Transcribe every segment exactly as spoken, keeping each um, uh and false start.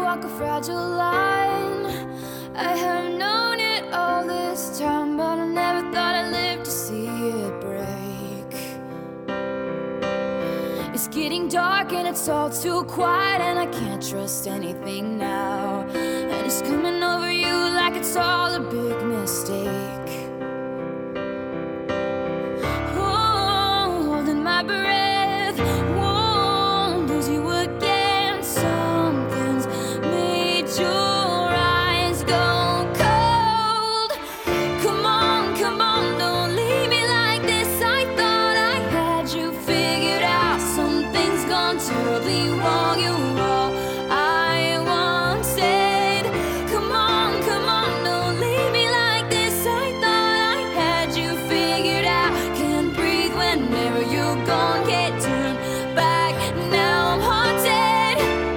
walk a fragile line. I have known it all this time, but I never thought I'd live to see it break. It's getting dark and it's all too quiet, and I can't trust anything now. And it's coming over you like it's all a big mistake. Oh, holding my breath, won't lose you again. Something's made your eyes go cold. Come on, come on, don't leave me like this. I thought I had you figured out. Something's gone terribly wrong. You're all I wanted. Come on, come on, don't leave me like this. I thought I had you figured out. Can't breathe whenever you're gone. Can't turn back. Now I'm haunted.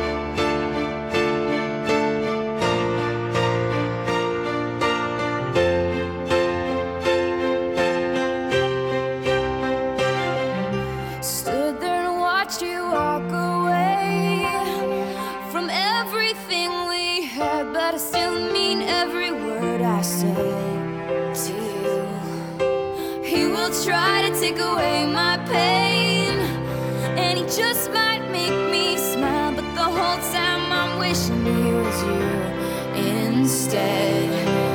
Stood there and watched you walk away from everything we had, but I still mean every word I say to you. He will try to take away my pain, and he just might make me smile, but the whole time I'm wishing he was you instead.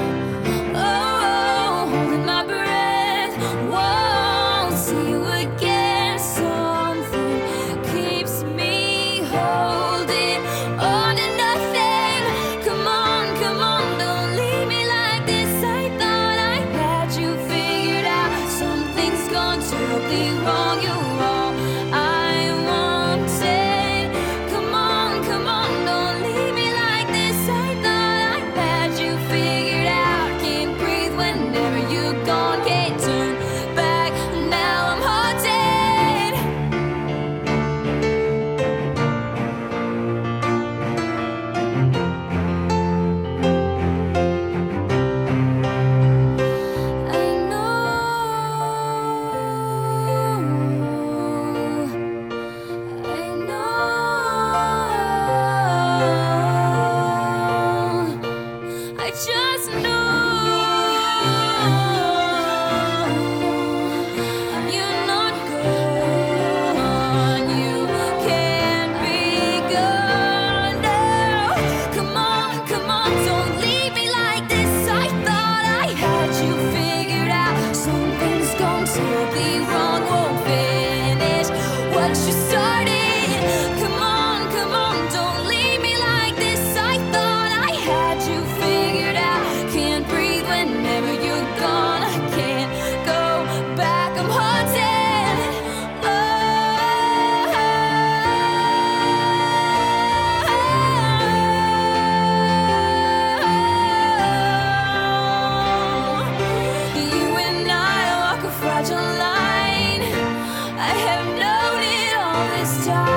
Oh, holding my breath, won't see you again. Something keeps me holding on to nothing. Come on, come on, don't leave me like this. I thought I had you figured out. Something's gone terribly wrong. You're all I wanted. Come on, come on, don't leave me like this. I thought I had you figured out. Can't breathe whenever you're gone. Can't turn back. Now I'm haunted. I know, I know, I just know. You're not gone, you can't be gone now. Come on, come on, don't leave me like this. I thought I had you figured out. Something's gone terribly wrong, won't finish what you started. Come on, come on, don't leave me like this. I thought I had you figured out. Can't breathe whenever you're gone. I can't go back, I'm haunted. Oh, you and I walk a fragile line. I have known it all this time.